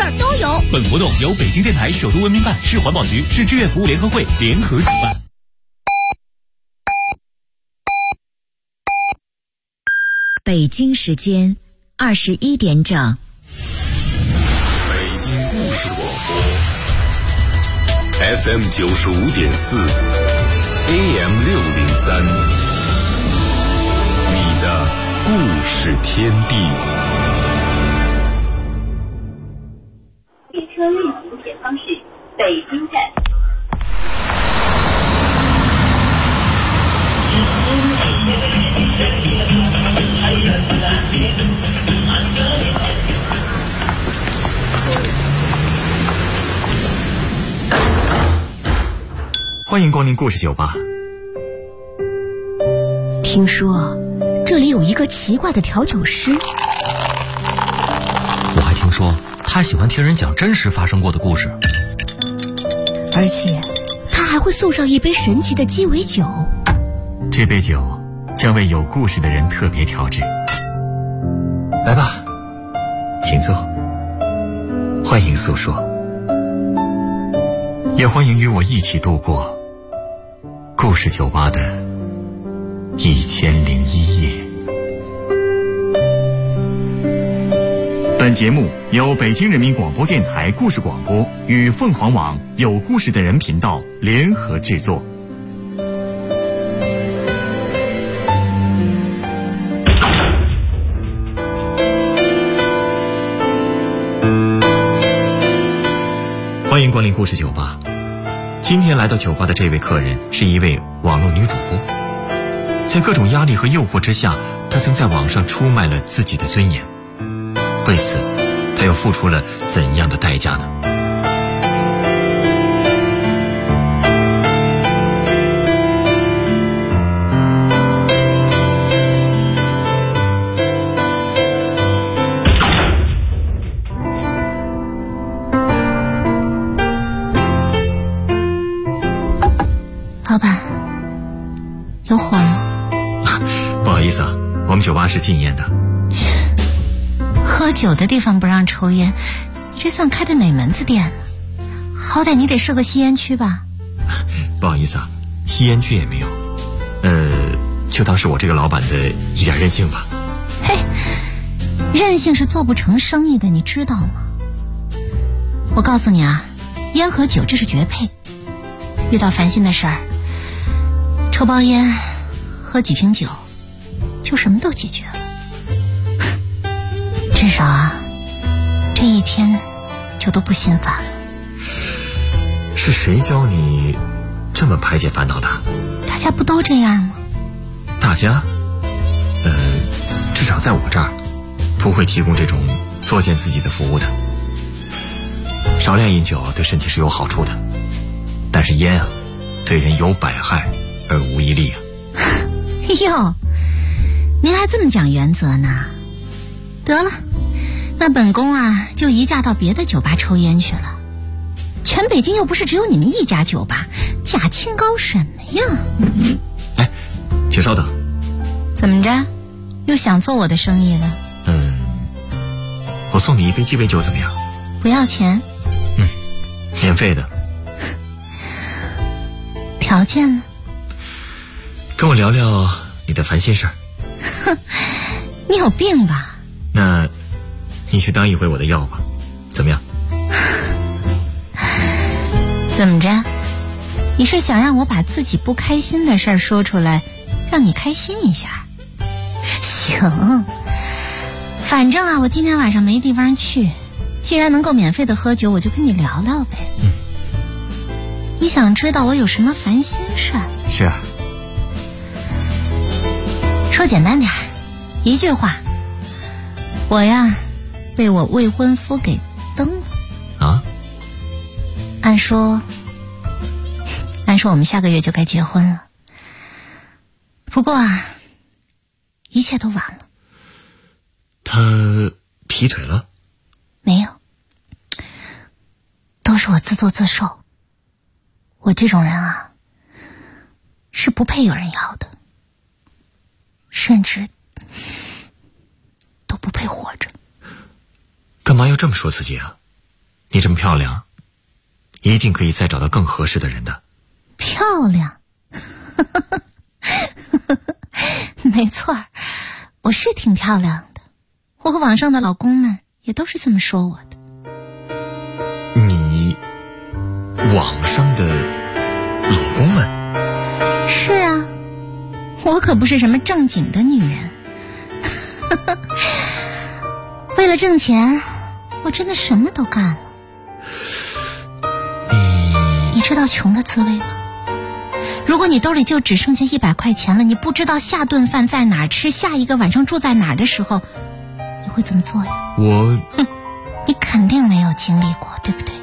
儿都有。 本活动由北京电台首都文明办、市环保局、市志愿服务联合会联合主办。 北京时间21点整。 北京故事广播 FM 95.4 AM 603，你的故事天地。 列车运行前方是北京站。 欢迎光临故事酒吧。 听说这里有一个奇怪的调酒师， 我还听说他喜欢听人讲真实发生过的故事， 而且他还会送上一杯神奇的鸡尾酒。 这杯酒将为有故事的人特别调制。来吧，请坐，欢迎诉说，也欢迎与我一起度过故事酒吧的1001夜。本节目由北京人民广播电台故事广播与凤凰网有故事的人频道联合制作。欢迎光临故事酒吧。今天来到酒吧的这位客人是一位网络女主播，在各种压力和诱惑之下，她曾在网上出卖了自己的尊严。为此，她又付出了怎样的代价呢？ 老板，有火吗？ 不好意思啊，我们酒吧是禁烟的。 喝酒的地方不让抽烟，你这算开的哪门子店呢？好歹你得设个吸烟区吧。 不好意思啊，吸烟区也没有。就当是我这个老板的一点任性吧。 嘿，任性是做不成生意的，你知道吗？我告诉你啊，烟和酒这是绝配。遇到烦心的事儿，抽包烟，喝几瓶酒，就什么都解决了。至少啊，这一天就都不心烦了。 是谁教你这么排解烦恼的？ 大家不都这样吗？ 大家？至少在我这儿，不会提供这种作践自己的服务的。少量饮酒对身体是有好处的，但是烟啊，对人有百害而无一利啊。 哟，您还这么讲原则呢？得了，那本宫啊就移驾到别的酒吧抽烟去了。全北京又不是只有你们一家酒吧，假清高什么呀？ 哎，请稍等。 怎么着，又想做我的生意了？ 我送你一杯鸡尾酒怎么样？ 不要钱。 免费的。 条件呢？ 跟我聊聊你的烦心事儿。 哼，你有病吧？ 那你去当一回我的药吧，怎么样？ 怎么着？你是想让我把自己不开心的事儿说出来，让你开心一下？行，反正啊，我今天晚上没地方去，既然能够免费的喝酒，我就跟你聊聊呗。你想知道我有什么烦心事儿？ 是啊。 说简单点儿，一句话，我呀被我未婚夫给蹬了。 啊？ 按说我们下个月就该结婚了，不过啊，一切都晚了。 他劈腿了？ 没有，都是我自作自受。我这种人啊，是不配有人要的，甚至都不配活着。 干嘛要这么说自己啊？ 你这么漂亮，一定可以再找到更合适的人的。 漂亮？没错，我是挺漂亮的，我和网上的老公们也都是这么说我的。 你网上的老公们？ 是啊，我可不是什么正经的女人。为了挣钱，我真的什么都干了。你知道穷的滋味吗？如果你兜里就只剩下100块钱了，你不知道下顿饭在哪儿吃，下一个晚上住在哪儿的时候，你会怎么做呀？你肯定没有经历过，对不对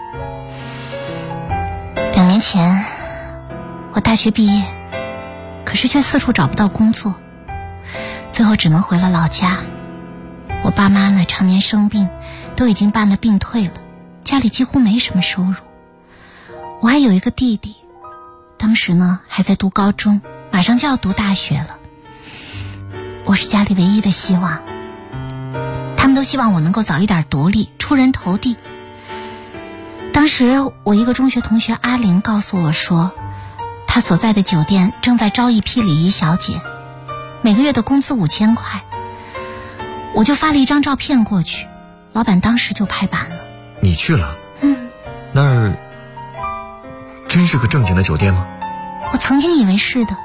？2年前我大学毕业，可是却四处找不到工作，最后只能回了老家。我爸妈呢，常年生病，都已经办了病退了，家里几乎没什么收入。我还有一个弟弟，当时呢还在读高中，马上就要读大学了。我是家里唯一的希望，他们都希望我能够早一点独立，出人头地。当时我一个中学同学阿玲告诉我说，她所在的酒店正在招一批礼仪小姐，每个月的工资5000块。我就发了一张照片过去，老板当时就拍板了。 你去了？那儿真是个正经的酒店吗？ 我曾经以为是的，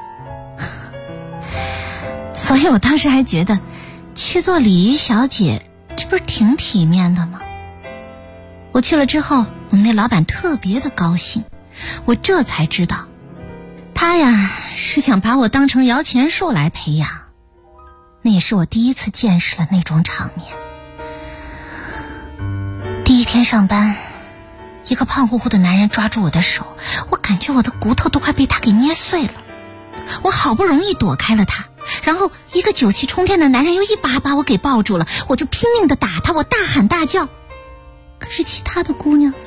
所以我当时还觉得去做礼仪小姐这不是挺体面的吗？我去了之后，我们那老板特别的高兴，我这才知道他呀是想把我当成摇钱树来培养。那也是我第一次见识了那种场面。第一天上班，一个胖乎乎的男人抓住我的手，我感觉我的骨头都快被他给捏碎了。我好不容易躲开了他，然后一个酒气冲天的男人又一把把我给抱住了，我就拼命的打他，我大喊大叫。可是其他的姑娘呢？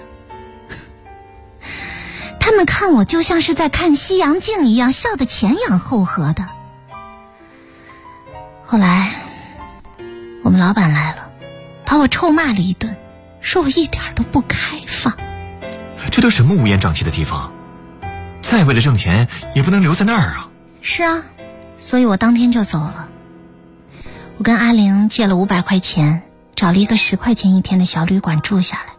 她们看我就像是在看西洋镜一样，笑得前仰后合的。后来我们老板来了，把我臭骂了一顿，说我一点都不开放。 这都什么乌烟瘴气的地方，再为了挣钱也不能留在那儿啊。 是啊，所以我当天就走了。我跟阿玲借了500块钱，找了一个10块钱一天的小旅馆住下来。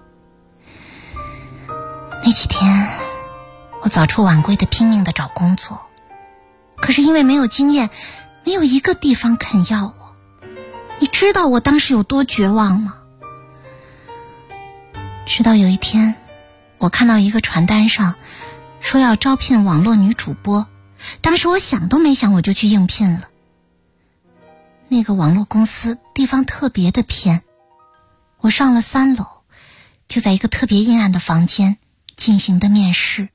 那几天我早出晚归的拼命的找工作，可是因为没有经验，没有一个地方肯要我。你知道我当时有多绝望吗？直到有一天，我看到一个传单上说要招聘网络女主播，当时我想都没想，我就去应聘了。那个网络公司地方特别的偏，我上了3楼，就在一个特别阴暗的房间进行的面试。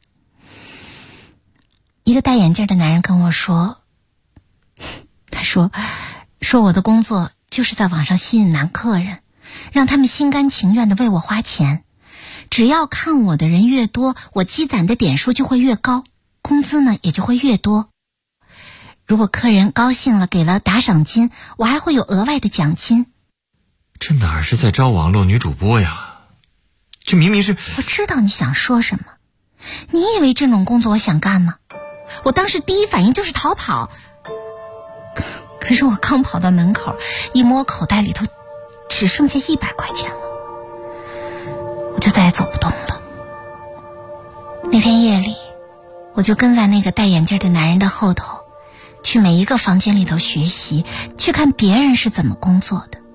一个戴眼镜的男人跟我说，他说我的工作就是在网上吸引男客人，让他们心甘情愿地为我花钱，只要看我的人越多，我积攒的点数就会越高，工资呢也就会越多。如果客人高兴了，给了打赏金，我还会有额外的奖金。 这哪是在招网络女主播呀？这明明是…… 我知道你想说什么，你以为这种工作我想干吗？我当时第一反应就是逃跑，可是我刚跑到门口，一摸口袋里头只剩下100块钱了，我就再也走不动了。那天夜里，我就跟在那个戴眼镜的男人的后头，去每一个房间里头学习，去看别人是怎么工作的。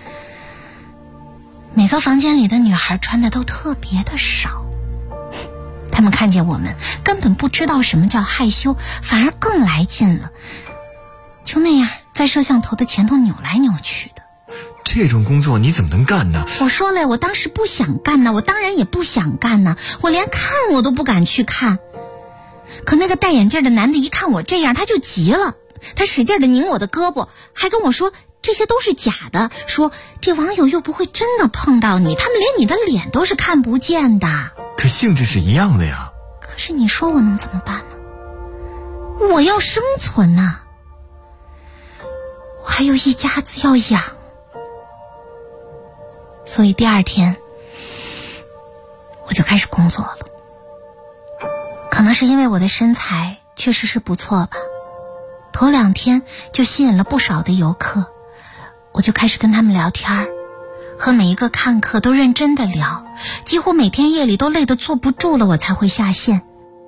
每个房间里的女孩穿的都特别的少，她们看见我们根本不知道什么叫害羞，反而更来劲了，就那样在摄像头的前头扭来扭去的。 这种工作你怎么能干呢？ 我说了，我当时不想干呢，我当然也不想干呢，我连看我都不敢去看。可那个戴眼镜的男的一看我这样，他就急了，他使劲的拧我的胳膊，还跟我说这些都是假的，说这网友又不会真的碰到你，他们连你的脸都是看不见的。 可性质是一样的呀。 可是你说我能怎么办呢？我要生存呐，我还有一家子要养。所以第二天就开始工作了。可能是因为我的身材确实是不错吧，头2天就吸引了不少的游客，我就开始跟他们聊天，和每一个看客都认真的聊，几乎每天夜里都累得坐不住了，我才会下线。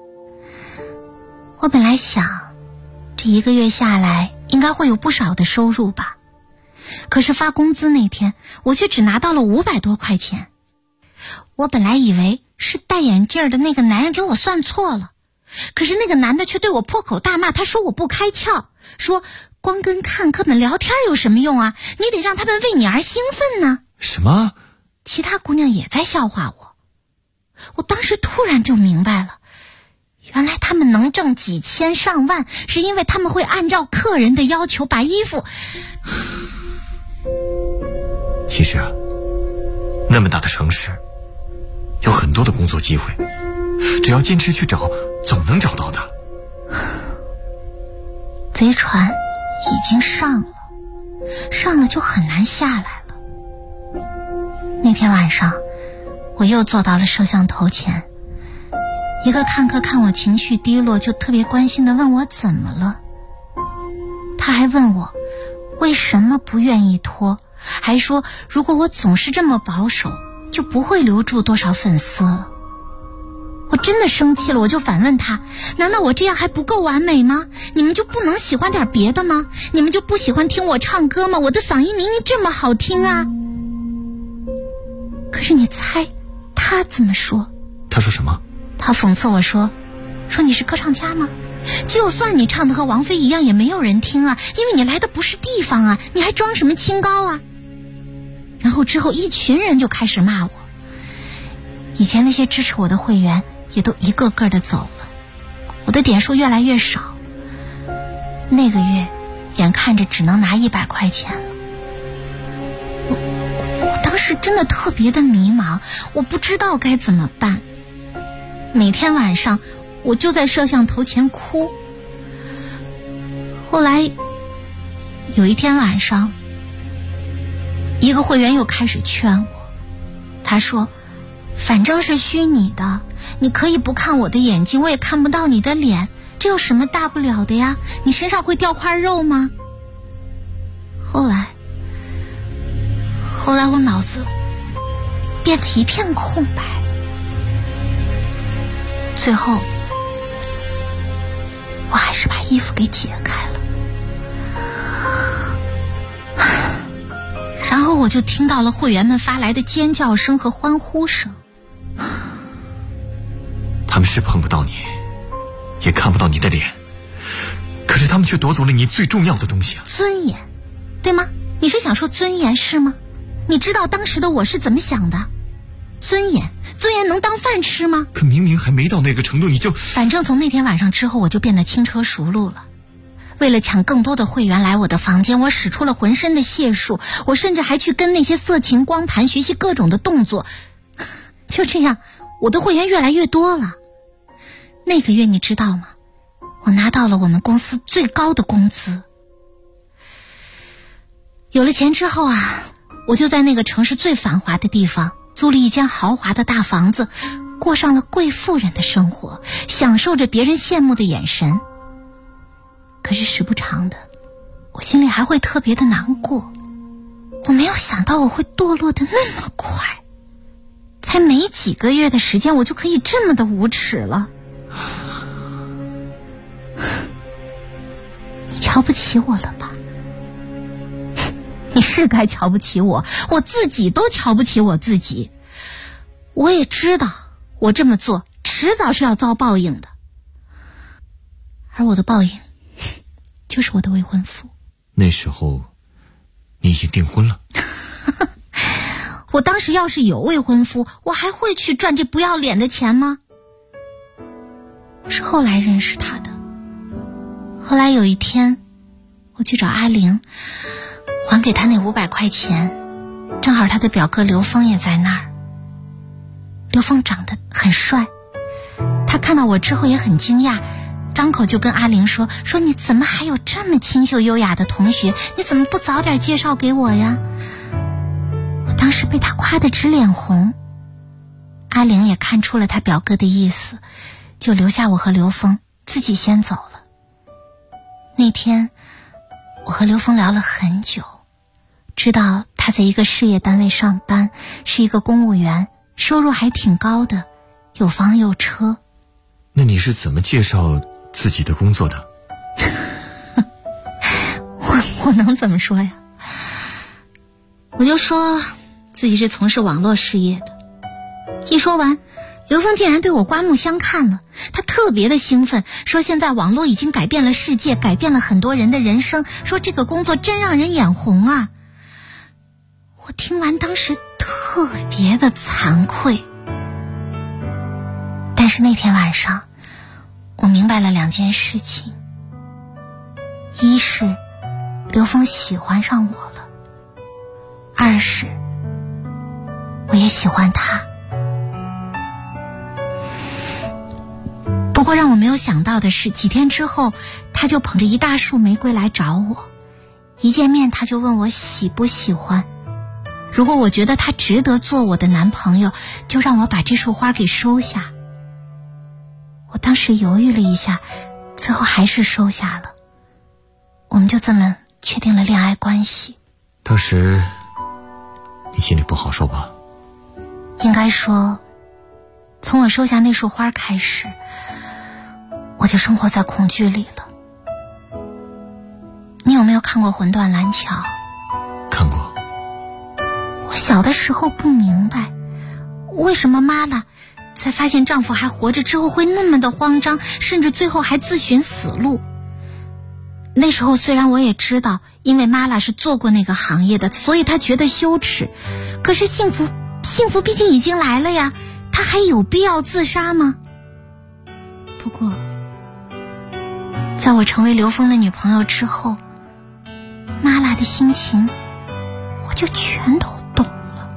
我本来想这1个月下来应该会有不少的收入吧，可是发工资那天我却只拿到了500多块钱。我本来以为是戴眼镜的那个男人给我算错了，可是那个男的却对我破口大骂，他说我不开窍，说光跟看客们聊天有什么用啊，你得让他们为你而兴奋呢。 什么？ 其他姑娘也在笑话我。我当时突然就明白了，原来他们能挣几千上万，是因为他们会按照客人的要求把衣服。 其实啊，那么大的城市有很多的工作机会，只要坚持去找，总能找到的。 贼船已经上了就很难下来了。那天晚上我又坐到了摄像头前，一个看客看我情绪低落，就特别关心地问我怎么了。他还问我为什么不愿意脱，还说如果我总是这么保守，就不会留住多少粉丝了。我真的生气了，我就反问他，难道我这样还不够完美吗？你们就不能喜欢点别的吗？你们就不喜欢听我唱歌吗？我的嗓音明明这么好听啊。可是你猜他怎么说？ 他说什么？ 他讽刺我说你是歌唱家吗？就算你唱得和王菲一样也没有人听啊，因为你来的不是地方啊，你还装什么清高啊。然后之后一群人就开始骂我，以前那些支持我的会员也都一个个的走了，我的点数越来越少，那个月眼看着只能拿100块钱了。我当时真的特别的迷茫，我不知道该怎么办。每天晚上我就在摄像头前哭。后来有一天晚上，一个会员又开始劝我，他说反正是虚拟的，你可以不看我的眼睛，我也看不到你的脸，这有什么大不了的呀？你身上会掉块肉吗？后来我脑子变得一片空白，最后我还是把衣服给解开了，然后我就听到了会员们发来的尖叫声和欢呼声。 他们是碰不到你，也看不到你的脸，可是他们却夺走了你最重要的东西啊！ 尊严，对吗？你是想说尊严是吗？你知道当时的我是怎么想的？尊严能当饭吃吗？ 可明明还没到那个程度，你就…… 反正从那天晚上之后，我就变得轻车熟路了。为了抢更多的会员来我的房间，我使出了浑身的解数，我甚至还去跟那些色情光盘学习各种的动作。就这样，我的会员越来越多了。那个月你知道吗？我拿到了我们公司最高的工资。有了钱之后啊，我就在那个城市最繁华的地方租了一间豪华的大房子，过上了贵妇人的生活，享受着别人羡慕的眼神。可是时不常的，我心里还会特别的难过。我没有想到我会堕落的那么快，才没几个月的时间，我就可以这么的无耻了。你瞧不起我了吧？你是该瞧不起我，我自己都瞧不起我自己。我也知道我这么做迟早是要遭报应的，而我的报应就是我的未婚夫。 那时候你已经订婚了。 我当时要是有未婚夫，我还会去赚这不要脸的钱吗？我是后来认识他的。后来有一天我去找阿玲还给他那500块钱，正好他的表哥刘峰也在那儿。刘峰长得很帅，他看到我之后也很惊讶，张口就跟阿玲说你怎么还有这么清秀优雅的同学，你怎么不早点介绍给我呀？我当时被他夸得直脸红， 阿玲也看出了他表哥的意思，就留下我和刘峰，自己先走了。那天我和刘峰聊了很久，知道他在一个事业单位上班，是一个公务员，收入还挺高的，有房有车。 那你是怎么介绍自己的工作的？ 我能怎么说呀？我就说自己是从事网络事业的。一说完，刘峰竟然对我刮目相看了，他特别的兴奋，说现在网络已经改变了世界，改变了很多人的人生，说这个工作真让人眼红啊。我听完当时特别的惭愧，但是那天晚上我明白了2件事情。一是刘峰喜欢上我了，二是我也喜欢他。不过让我没有想到的是，几天之后他就捧着一大束玫瑰来找我，一见面他就问我喜不喜欢，如果我觉得他值得做我的男朋友，就让我把这束花给收下。我当时犹豫了一下，最后还是收下了。我们就这么确定了恋爱关系。 当时你心里不好受吧？ 应该说，从我收下那束花开始，我就生活在恐惧里了。你有没有看过《魂断蓝桥》？ 看过。 我小的时候不明白，为什么妈妈在发现丈夫还活着之后会那么的慌张，甚至最后还自寻死路。那时候虽然我也知道，因为妈妈是做过那个行业的，所以她觉得羞耻，可是幸福毕竟已经来了呀，她还有必要自杀吗？不过在我成为刘峰的女朋友之后，妈妈的心情我就全都懂了。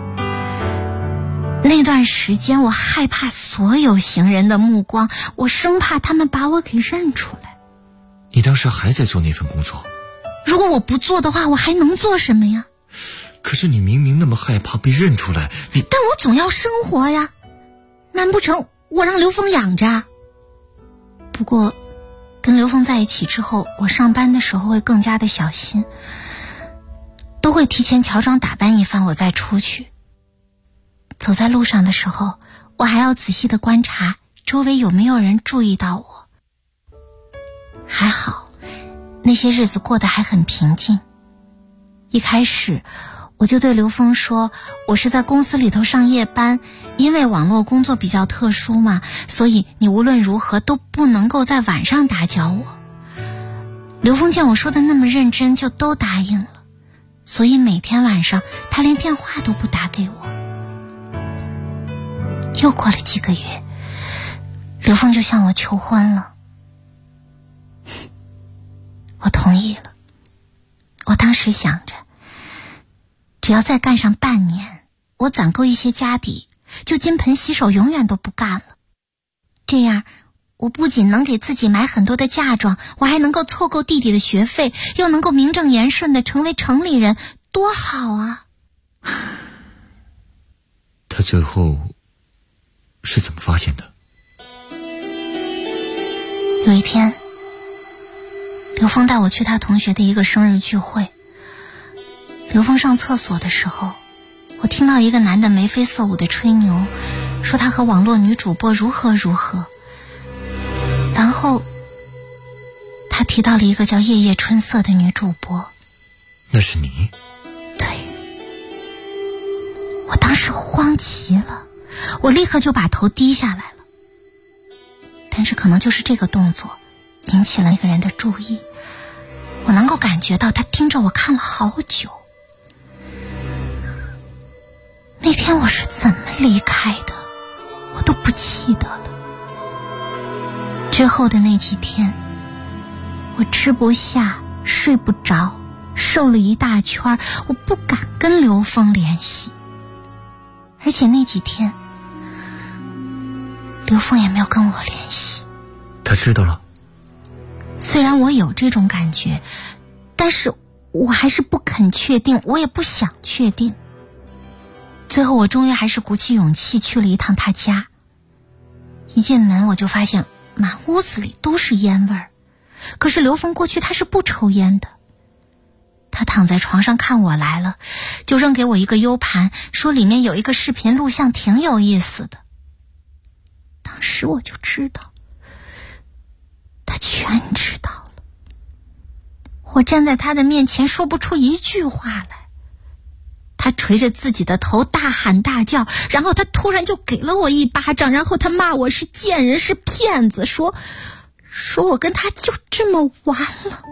那段时间我害怕所有行人的目光，我生怕他们把我给认出来。 你当时还在做那份工作？ 如果我不做的话，我还能做什么呀？ 可是你明明那么害怕被认出来， 但我总要生活呀，难不成我让刘峰养着？不过跟刘峰在一起之后，我上班的时候会更加的小心，都会提前乔装打扮一番我再出去。走在路上的时候，我还要仔细的观察周围有没有人注意到我。还好那些日子过得还很平静。一开始我就对刘峰说，我是在公司里头上夜班，因为网络工作比较特殊嘛，所以你无论如何都不能够在晚上打搅我。刘峰见我说的那么认真，就都答应了，所以每天晚上他连电话都不打给我。又过了几个月，刘峰就向我求婚了。我同意了。我当时想着，只要再干上半年，我攒够一些家底，就金盆洗手永远都不干了。这样我不仅能给自己买很多的嫁妆，我还能够凑够弟弟的学费，又能够名正言顺的成为城里人，多好啊。 他最后是怎么发现的？ 有一天，刘峰带我去他同学的一个生日聚会。刘峰上厕所的时候，我听到一个男的眉飞色舞的吹牛，说他和网络女主播如何如何。然后他提到了一个叫夜夜春色的女主播。 那是你？ 对。我当时慌极了，我立刻就把头低下来了。但是可能就是这个动作引起了一个人的注意，我能够感觉到他盯着我看了好久。那天我是怎么离开的，我都不记得了。之后的那几天，我吃不下，睡不着，瘦了一大圈，我不敢跟刘峰联系。而且那几天，刘峰也没有跟我联系。 他知道了？ 虽然我有这种感觉，但是我还是不肯确定，我也不想确定。 最后我终于还是鼓起勇气去了一趟他家。一进门我就发现满屋子里都是烟味儿，可是刘峰过去他是不抽烟的。他躺在床上看我来了，就扔给我一个 U 盘，说里面有一个视频录像挺有意思的。当时我就知道，他全知道了。我站在他的面前说不出一句话来。他捶着自己的头大喊大叫，然后他突然就给了我一巴掌，然后他骂我是贱人是骗子，说我跟他就这么完了。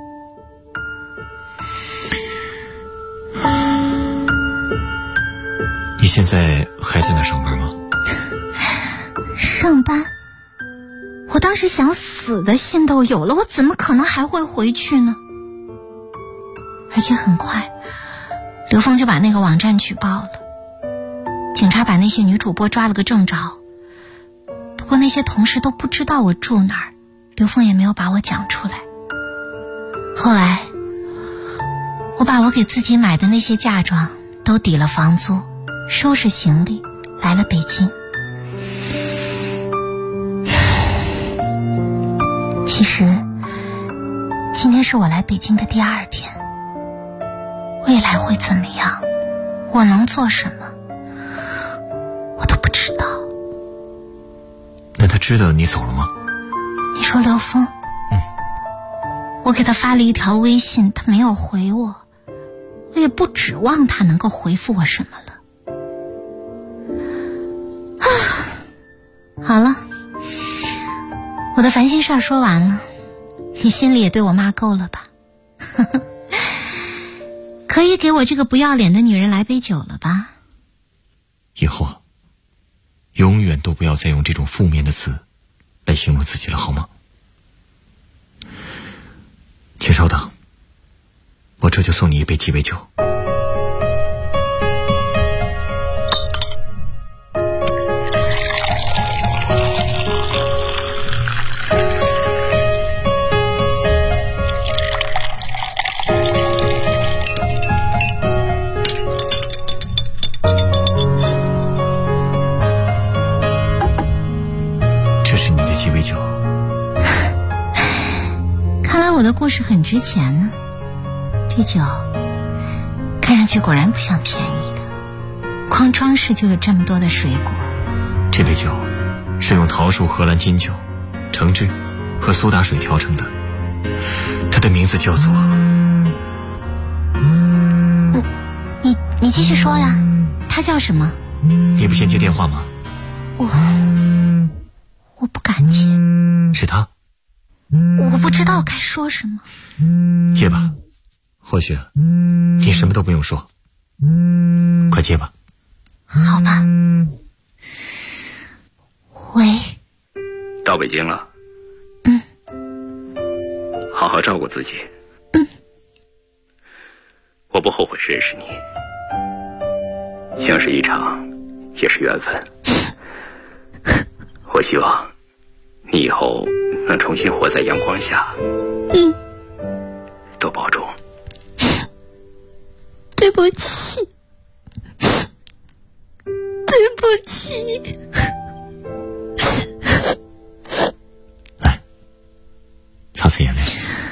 你现在还在那上班吗？ 上班？我当时想死的心都有了，我怎么可能还会回去呢？而且很快刘峰就把那个网站举报了，警察把那些女主播抓了个正着。不过那些同事都不知道我住哪儿，刘峰也没有把我讲出来。后来我把我给自己买的那些嫁妆都抵了房租，收拾行李来了北京。其实今天是我来北京的第2天，未来会怎么样，我能做什么，我都不知道。 那他知道你走了吗？ 你说刘峰？我给他发了一条微信，他没有回我，我也不指望他能够回复我什么了。好了，我的烦心事儿说完了，你心里也对我骂够了吧？可以给我这个不要脸的女人来杯酒了吧？ 以后永远都不要再用这种负面的词来形容自己了，好吗？请稍等，我这就送你一杯鸡尾酒。这是你的鸡尾酒。 我的故事很值钱呢，这酒看上去果然不像便宜的，光装饰就有这么多的水果。 这杯酒是用桃树荷兰金酒、橙汁和苏打水调成的，它的名字叫做…… 你继续说呀，它叫什么？ 你不先接电话吗？ 我不敢接。 是他？ 我不知道该说什么。 接吧，或许你什么都不用说，快接吧。 好吧。喂。 到北京了？好好照顾自己。我不后悔认识你，像是一场也是缘分。我希望你以后能重新活在阳光下。多保重。 对不起，对不起。 来，擦擦眼泪。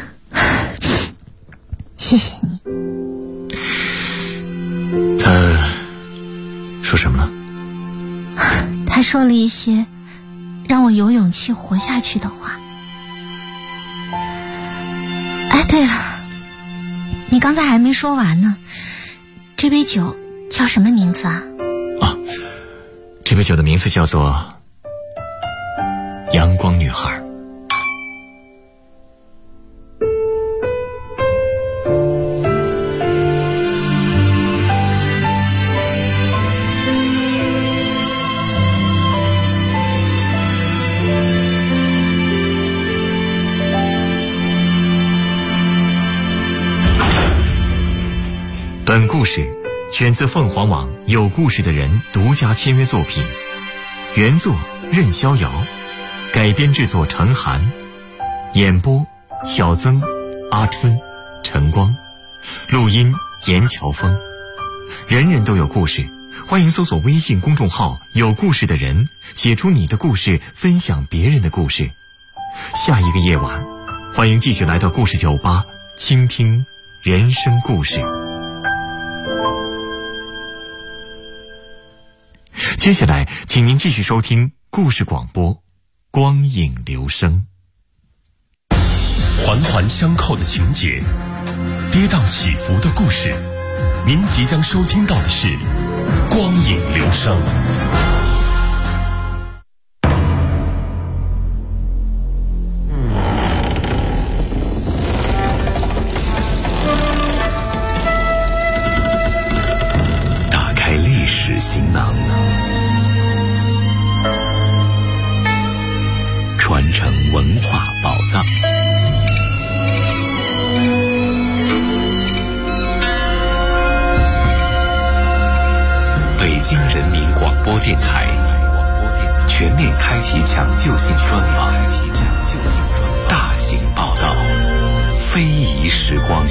谢谢你。 他说什么了？ 他说了一些让我有勇气活下去的话。哎，对了，你刚才还没说完呢，这杯酒叫什么名字啊？ 这杯酒的名字叫做阳光女孩。本故事选自凤凰网有故事的人独家签约作品，原作任逍遥，改编制作陈寒，演播小曾、阿春、陈光，录音严乔峰。人人都有故事， 欢迎搜索微信公众号有故事的人，写出你的故事，分享别人的故事。下一个夜晚，欢迎继续来到故事酒吧，倾听人生故事。接下来请您继续收听故事广播，光影留声。 环环相扣的情节，跌宕起伏的故事，您即将收听到的是光影留声。 打开历史行囊，传承文化宝藏。北京人民广播电台全面开启抢救性专访，大型报道，非遗时光。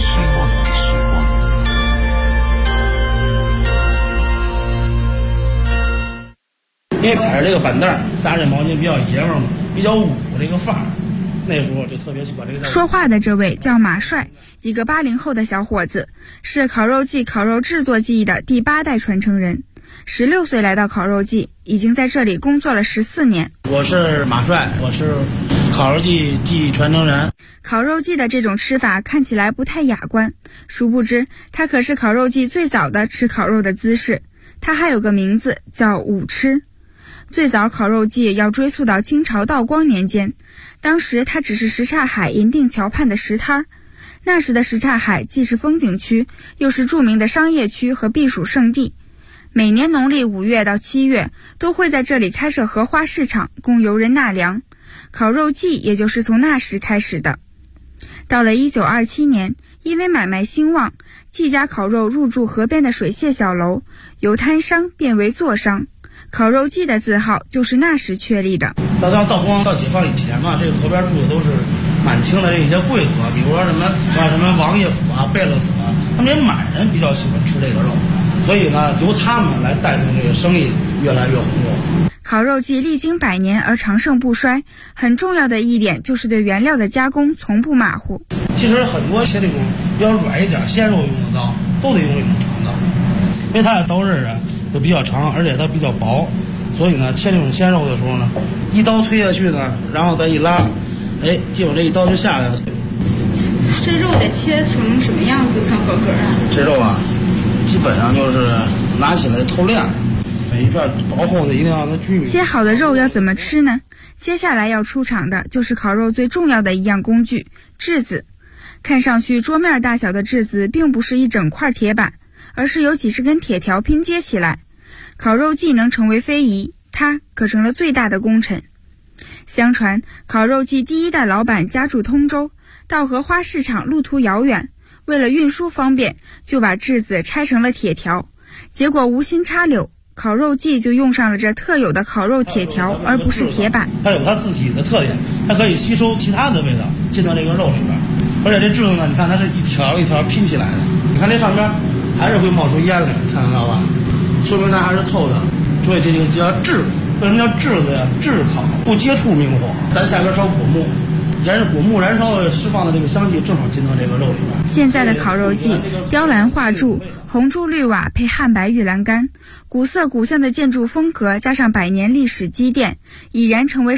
因为踩着这个板凳，搭着毛巾比较爷们儿嘛，比较武这个范儿。那时候就特别喜欢这个。 说话的这位叫马帅，一个80后的小伙子，是烤肉季烤肉制作技艺的第8代传承人。16岁来到烤肉季，已经在这里工作了14年。 我是马帅，我是烤肉季技艺传承人。 烤肉季的这种吃法看起来不太雅观，殊不知它可是烤肉季最早的吃烤肉的姿势。它还有个名字叫舞吃。最早烤肉季要追溯到清朝道光年间，当时它只是什刹海银锭桥畔的石摊儿。那时的什刹海既是风景区，又是著名的商业区和避暑胜地。每年农历5月到7月都会在这里开设荷花市场，供游人纳凉。烤肉季也就是从那时开始的。到了1927年，因为买卖兴旺，季家烤肉入驻河边的水榭小楼，由摊商变为座商。烤肉季的字号就是那时确立的。 到道光到解放以前嘛，这个河边住的都是满清的这些贵族啊，比如说什么王爷府啊、贝勒府啊，他们这些满人比较喜欢吃这个肉，所以呢，由他们来带动这个生意越来越红火。 烤肉季历经100年而长盛不衰，很重要的一点就是对原料的加工从不马虎。 其实很多切这种比较软一点鲜肉用的刀，都得用这种长刀，因为它的刀刃啊就比较长，而且它比较薄，所以呢，切这种鲜肉的时候呢，一刀推下去呢，然后再一拉，基本这一刀就下来了。 这肉得切成什么样子算合格啊？ 这肉啊，基本上就是拿起来透亮，每一片薄厚的一定要让它均匀。 切好的肉要怎么吃呢？接下来要出场的就是烤肉最重要的一样工具——炙子。看上去桌面大小的炙子并不是一整块铁板，而是由几十根铁条拼接起来。烤肉季能成为非遗，它可成了最大的功臣。相传烤肉季第1代老板家住通州，到荷花市场路途遥远，为了运输方便，就把炙子拆成了铁条。结果无心插柳，烤肉季就用上了这特有的烤肉铁条，而不是铁板。 它有它自己的特点，它可以吸收其他的味道进到这个肉里边。而且这炙子呢，你看它是一条一条拼起来的，你看这上边还是会冒出烟来，看得到吧？说明它还是透的，所以这个就叫炙。为什么叫炙子呀？炙烤，不接触明火。咱下边烧果木，果木燃烧释放的这个香气正好进到这个肉里边。 现在的烤肉季，雕栏画柱，红柱绿瓦配汉白玉栏杆，古色古香的建筑风格加上100年历史积淀，已然成为